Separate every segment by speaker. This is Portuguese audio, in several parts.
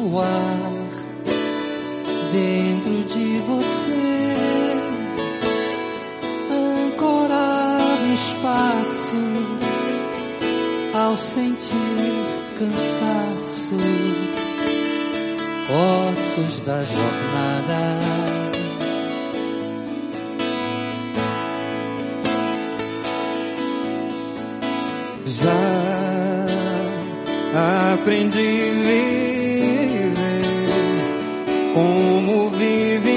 Speaker 1: flutuar dentro de você, ancorar no espaço ao sentir cansaço, ossos da jornada.
Speaker 2: Já aprendi a viver como vive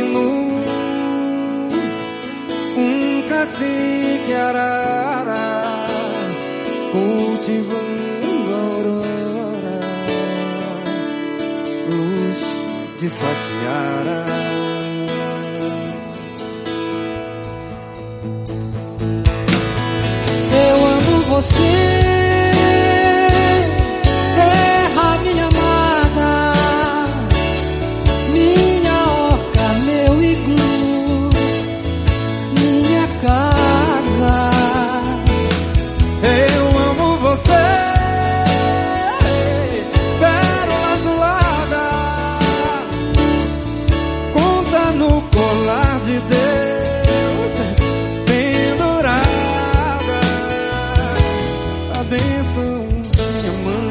Speaker 2: um cacique arara, cultivando a aurora, luz de sua tiara.
Speaker 1: Eu amo você, terra minha amada, minha oca, meu iglu, minha casa.
Speaker 2: Eu amo você, pérola azulada, conta no colar de Deus, pendurada, a bênção minha mãe.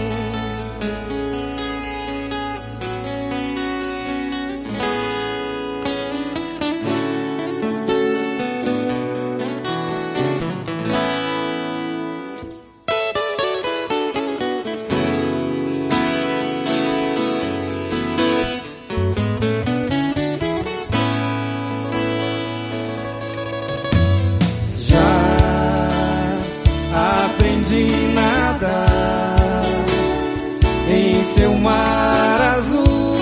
Speaker 2: Já aprendi nada em seu mar azul,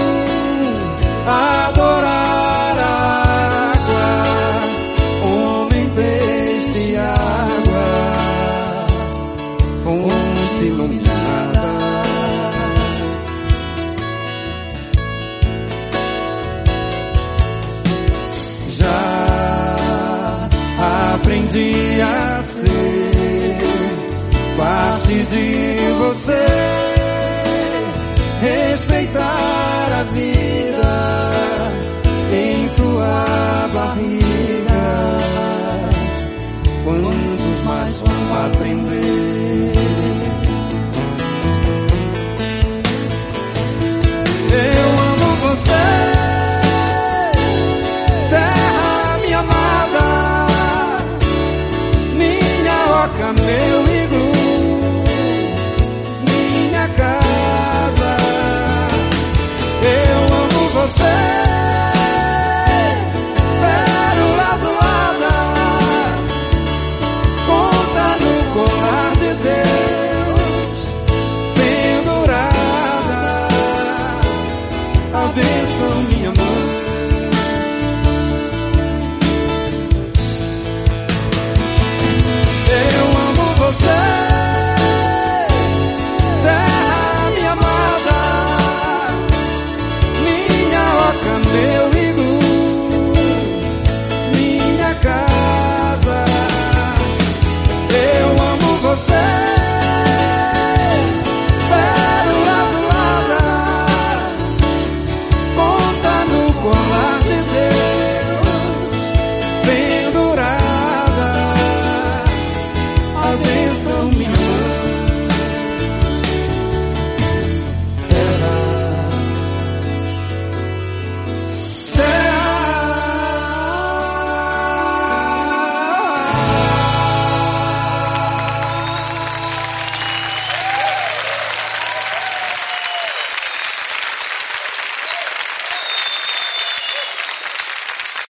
Speaker 2: adorar a água, homem, peixe, água, fonte iluminada. Já aprendi a ser parte de você, respeitar a vida em sua barriga. Quantos mais vão aprender?